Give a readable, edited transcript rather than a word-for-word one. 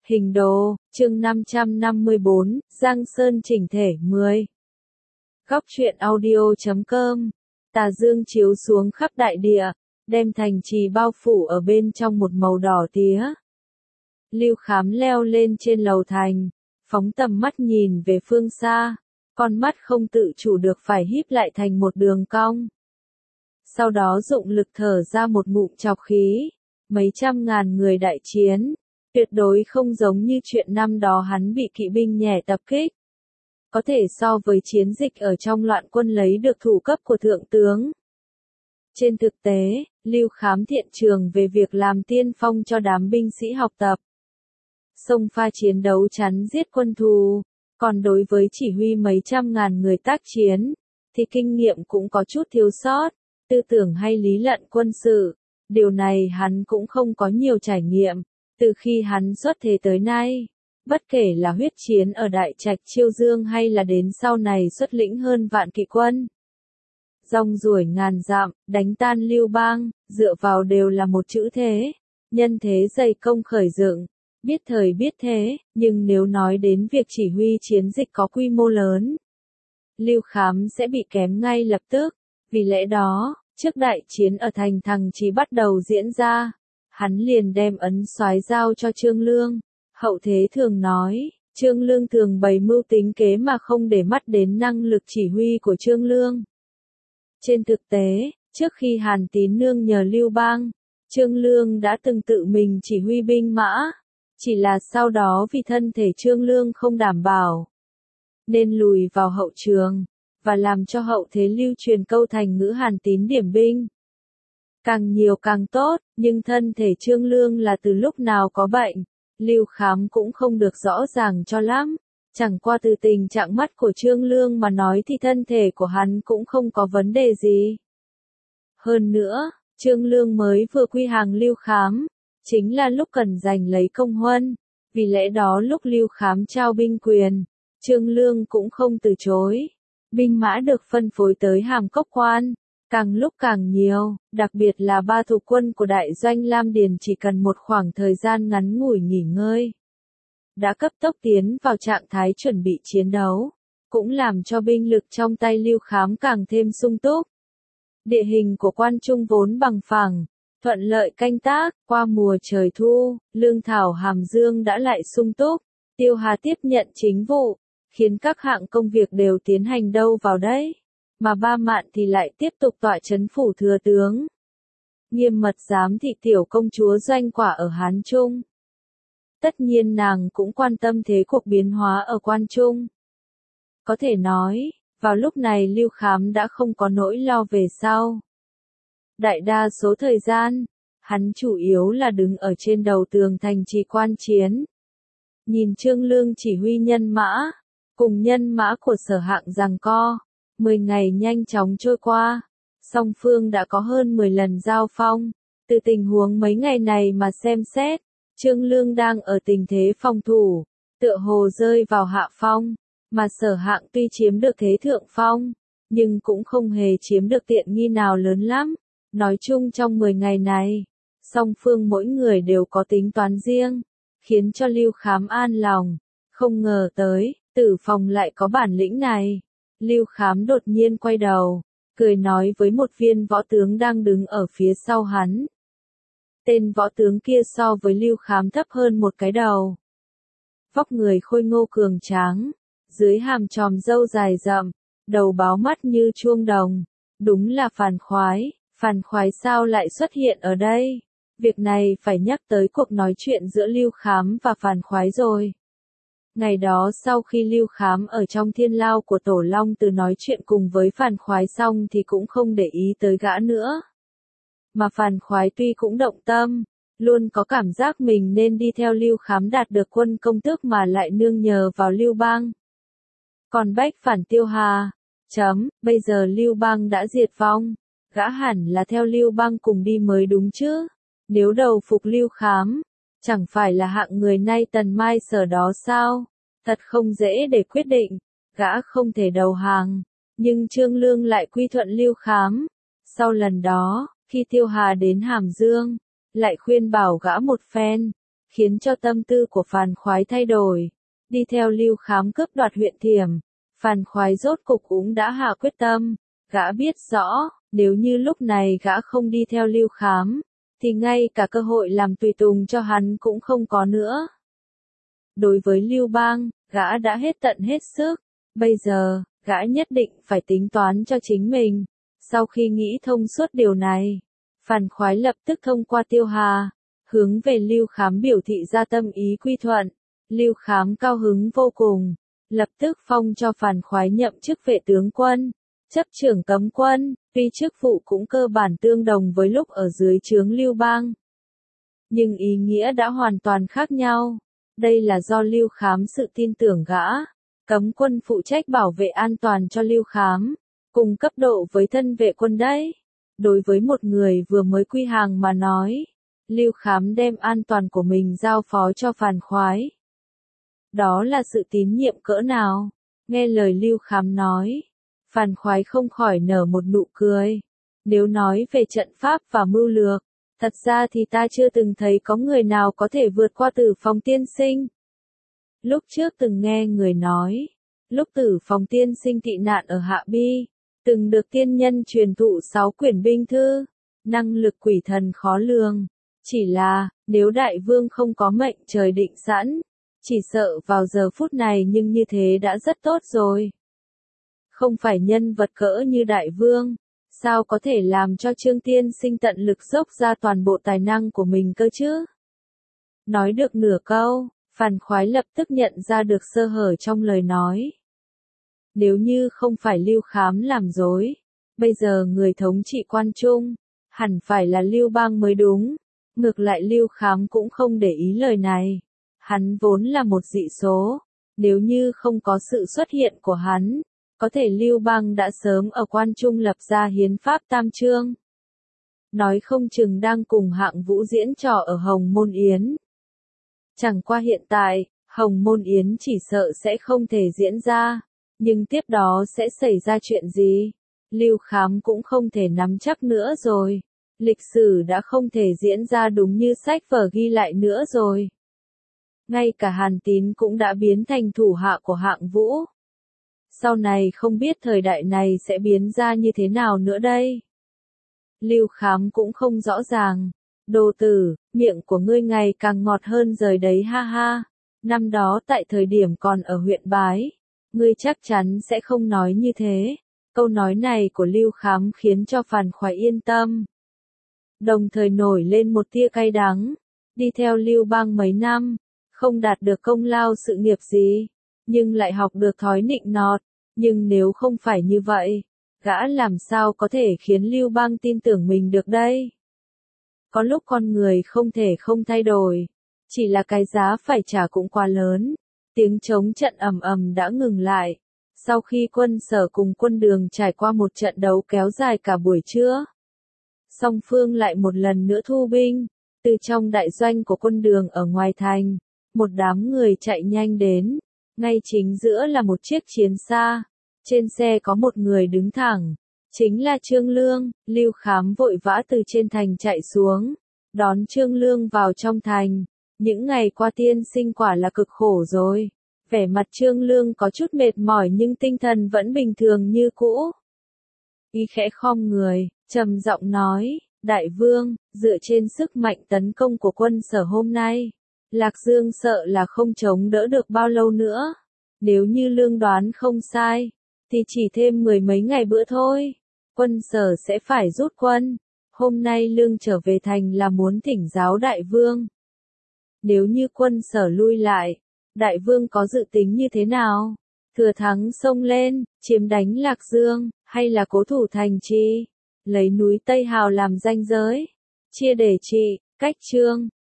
Hình đồ, chương 554, Giang Sơn chỉnh thể 10. Góc truyện audio.com. Tà dương chiếu xuống khắp đại địa, đem thành trì bao phủ ở bên trong một màu đỏ tía. Lưu Khám leo lên trên lầu thành, phóng tầm mắt nhìn về phương xa, con mắt không tự chủ được phải híp lại thành một đường cong. Sau đó dụng lực thở ra một ngụm trọc khí, mấy trăm ngàn người đại chiến, tuyệt đối không giống như chuyện năm đó hắn bị kỵ binh nhẹ tập kích. Có thể so với chiến dịch ở trong loạn quân lấy được thủ cấp của thượng tướng. Trên thực tế, Lưu Khám thiện trường về việc làm tiên phong cho đám binh sĩ học tập. Xông pha chiến đấu chắn giết quân thù, còn đối với chỉ huy mấy trăm ngàn người tác chiến, thì kinh nghiệm cũng có chút thiếu sót, tư tưởng hay lý luận quân sự. Điều này hắn cũng không có nhiều trải nghiệm, từ khi hắn xuất thế tới nay. Bất kể là huyết chiến ở Đại Trạch Chiêu Dương hay là đến sau này xuất lĩnh hơn vạn kỵ quân. Rong ruổi ngàn dặm, đánh tan Lưu Bang, dựa vào đều là một chữ thế. Nhân thế dày công khởi dựng, biết thời biết thế, nhưng nếu nói đến việc chỉ huy chiến dịch có quy mô lớn, Lưu Khám sẽ bị kém ngay lập tức. Vì lẽ đó, trước đại chiến ở thành Thằng Chí bắt đầu diễn ra, hắn liền đem ấn soái giao cho Trương Lương. Hậu thế thường nói, Trương Lương thường bày mưu tính kế mà không để mắt đến năng lực chỉ huy của Trương Lương. Trên thực tế, trước khi Hàn Tín nương nhờ Lưu Bang, Trương Lương đã từng tự mình chỉ huy binh mã, chỉ là sau đó vì thân thể Trương Lương không đảm bảo, nên lùi vào hậu trường, và làm cho hậu thế lưu truyền câu thành ngữ Hàn Tín điểm binh. Càng nhiều càng tốt, nhưng thân thể Trương Lương là từ lúc nào có bệnh, Lưu Khám cũng không được rõ ràng cho lắm. Chẳng qua từ tình trạng mắt của Trương Lương mà nói thì thân thể của hắn cũng không có vấn đề gì. Hơn nữa, Trương Lương mới vừa quy hàng Lưu Khám, chính là lúc cần giành lấy công huân. Vì lẽ đó lúc Lưu Khám trao binh quyền, Trương Lương cũng không từ chối. Binh mã được phân phối tới Hàm Cốc Quan, càng lúc càng nhiều, đặc biệt là ba thủ quân của đại doanh Lam Điền chỉ cần một khoảng thời gian ngắn ngủi nghỉ ngơi, đã cấp tốc tiến vào trạng thái chuẩn bị chiến đấu, cũng làm cho binh lực trong tay Lưu Khám càng thêm sung túc. Địa hình của Quan Trung vốn bằng phẳng, thuận lợi canh tác, qua mùa trời thu, lương thảo hàm dương đã lại sung túc, Tiêu Hà tiếp nhận chính vụ, khiến các hạng công việc đều tiến hành đâu vào đấy, mà Ba Mạn thì lại tiếp tục tọa trấn phủ thừa tướng. Nghiêm mật giám thị tiểu công chúa Doanh Quả ở Hán Trung. Tất nhiên nàng cũng quan tâm thế cuộc biến hóa ở Quan Trung. Có thể nói, vào lúc này Lưu Khám đã không có nỗi lo về sau. Đại đa số thời gian, hắn chủ yếu là đứng ở trên đầu tường thành trì quan chiến. Nhìn Trương Lương chỉ huy nhân mã, cùng nhân mã của Sở Hạng giằng co, 10 ngày nhanh chóng trôi qua, song phương đã có hơn 10 lần giao phong. Từ tình huống mấy ngày này mà xem xét, Trương Lương đang ở tình thế phòng thủ, tựa hồ rơi vào hạ phong, mà Sở Hạng tuy chiếm được thế thượng phong, nhưng cũng không hề chiếm được tiện nghi nào lớn lắm. Nói chung trong 10 ngày này, song phương mỗi người đều có tính toán riêng, khiến cho Lưu Khám an lòng. Không ngờ tới, Tử Phòng lại có bản lĩnh này. Lưu Khám đột nhiên quay đầu, cười nói với một viên võ tướng đang đứng ở phía sau hắn. Tên võ tướng kia so với Lưu Khám thấp hơn một cái đầu. Vóc người khôi ngô cường tráng, dưới hàm tròm râu dài rậm, đầu báo mắt như chuông đồng. Đúng là Phàn Khoái sao lại xuất hiện ở đây? Việc này phải nhắc tới cuộc nói chuyện giữa Lưu Khám và Phàn Khoái rồi. Ngày đó sau khi Lưu Khám ở trong thiên lao của Tổ Long Từ nói chuyện cùng với Phàn Khoái xong thì cũng không để ý tới gã nữa. Mà Phàn Khoái tuy cũng động tâm, luôn có cảm giác mình nên đi theo Lưu Khám đạt được quân công tước mà lại nương nhờ vào Lưu Bang. Còn Bách Phản Tiêu Hà, bây giờ Lưu Bang đã diệt vong, gã hẳn là theo Lưu Bang cùng đi mới đúng chứ. Nếu đầu phục Lưu Khám, chẳng phải là hạng người nay Tần Mai Sở đó sao? Thật không dễ để quyết định, gã không thể đầu hàng, nhưng Trương Lương lại quy thuận Lưu Khám. Sau lần đó, khi Tiêu Hà đến Hàm Dương, lại khuyên bảo gã một phen, khiến cho tâm tư của Phàn Khoái thay đổi. Đi theo Lưu Khám cướp đoạt huyện Thiểm, Phàn Khoái rốt cục cũng đã hạ quyết tâm. Gã biết rõ, nếu như lúc này gã không đi theo Lưu Khám, thì ngay cả cơ hội làm tùy tùng cho hắn cũng không có nữa. Đối với Lưu Bang, gã đã hết tận hết sức, bây giờ, gã nhất định phải tính toán cho chính mình. Sau khi nghĩ thông suốt điều này, Phàn Khoái lập tức thông qua Tiêu Hà, hướng về Lưu Khám biểu thị ra tâm ý quy thuận. Lưu Khám cao hứng vô cùng, lập tức phong cho Phàn Khoái nhậm chức vệ tướng quân, chấp trưởng cấm quân, tuy chức vụ cũng cơ bản tương đồng với lúc ở dưới trướng Lưu Bang. Nhưng ý nghĩa đã hoàn toàn khác nhau. Đây là do Lưu Khám sự tin tưởng gã. Cấm quân phụ trách bảo vệ an toàn cho Lưu Khám, cùng cấp độ với thân vệ quân đấy. Đối với một người vừa mới quy hàng mà nói, Lưu Khám đem an toàn của mình giao phó cho Phàn Khoái. Đó là sự tín nhiệm cỡ nào? Nghe lời Lưu Khám nói, Phàn Khoái không khỏi nở một nụ cười. Nếu nói về trận pháp và mưu lược, thật ra thì ta chưa từng thấy có người nào có thể vượt qua Tử Phong tiên sinh. Lúc trước từng nghe người nói, lúc Tử Phong tiên sinh tị nạn ở Hạ Bi, từng được tiên nhân truyền thụ 6 quyển binh thư, năng lực quỷ thần khó lường. Chỉ là, nếu đại vương không có mệnh trời định sẵn, chỉ sợ vào giờ phút này nhưng như thế đã rất tốt rồi. Không phải nhân vật cỡ như đại vương, sao có thể làm cho Trương tiên sinh tận lực dốc ra toàn bộ tài năng của mình cơ chứ? Nói được nửa câu, Phàn Khoái lập tức nhận ra được sơ hở trong lời nói. Nếu như không phải Lưu Khám làm dối, bây giờ người thống trị quan trung, hẳn phải là Lưu Bang mới đúng. Ngược lại Lưu Khám cũng không để ý lời này. Hắn vốn là một dị số, nếu như không có sự xuất hiện của hắn, có thể Lưu Bang đã sớm ở quan trung lập ra hiến pháp tam chương. Nói không chừng đang cùng Hạng Vũ diễn trò ở Hồng Môn Yến. Chẳng qua hiện tại, Hồng Môn Yến chỉ sợ sẽ không thể diễn ra, nhưng tiếp đó sẽ xảy ra chuyện gì? Lưu Khám cũng không thể nắm chắc nữa rồi. Lịch sử đã không thể diễn ra đúng như sách vở ghi lại nữa rồi. Ngay cả Hàn Tín cũng đã biến thành thủ hạ của Hạng Vũ. Sau này không biết thời đại này sẽ biến ra như thế nào nữa đây. Lưu Khám cũng không rõ ràng. Đồ tử, miệng của ngươi ngày càng ngọt hơn rồi đấy ha ha. Năm đó tại thời điểm còn ở huyện Bái, ngươi chắc chắn sẽ không nói như thế. Câu nói này của Lưu Khám khiến cho Phàn Khoái yên tâm. Đồng thời nổi lên một tia cay đắng. Đi theo Lưu Bang mấy năm, không đạt được công lao sự nghiệp gì, nhưng lại học được thói nịnh nọt. Nhưng nếu không phải như vậy, gã làm sao có thể khiến Lưu Bang tin tưởng mình được đây? Có lúc con người không thể không thay đổi, chỉ là cái giá phải trả cũng quá lớn. Tiếng trống trận ầm ầm đã ngừng lại. Sau khi quân Sở cùng quân Đường trải qua một trận đấu kéo dài cả buổi trưa, song phương lại một lần nữa thu binh. Từ trong đại doanh của quân Đường ở ngoài thành, một đám người chạy nhanh đến. Ngay chính giữa là một chiếc chiến xa. Trên xe có một người đứng thẳng. Chính là Trương Lương. Lưu Khám vội vã từ trên thành chạy xuống, đón Trương Lương vào trong thành. Những ngày qua tiên sinh quả là cực khổ rồi. Vẻ mặt Trương Lương có chút mệt mỏi nhưng tinh thần vẫn bình thường như cũ. Y khẽ khom người, trầm giọng nói, Đại vương, dựa trên sức mạnh tấn công của quân Sở hôm nay, Lạc Dương sợ là không chống đỡ được bao lâu nữa. Nếu như Lương đoán không sai, thì chỉ thêm 10 mấy ngày bữa thôi, quân Sở sẽ phải rút quân. Hôm nay Lương trở về thành là muốn thỉnh giáo Đại vương. Nếu như quân Sở lui lại, Đại vương có dự tính như thế nào? Thừa thắng xông lên, chiếm đánh Lạc Dương, hay là cố thủ thành trì, lấy núi Tây Hào làm ranh giới, chia để trị, cách Trương,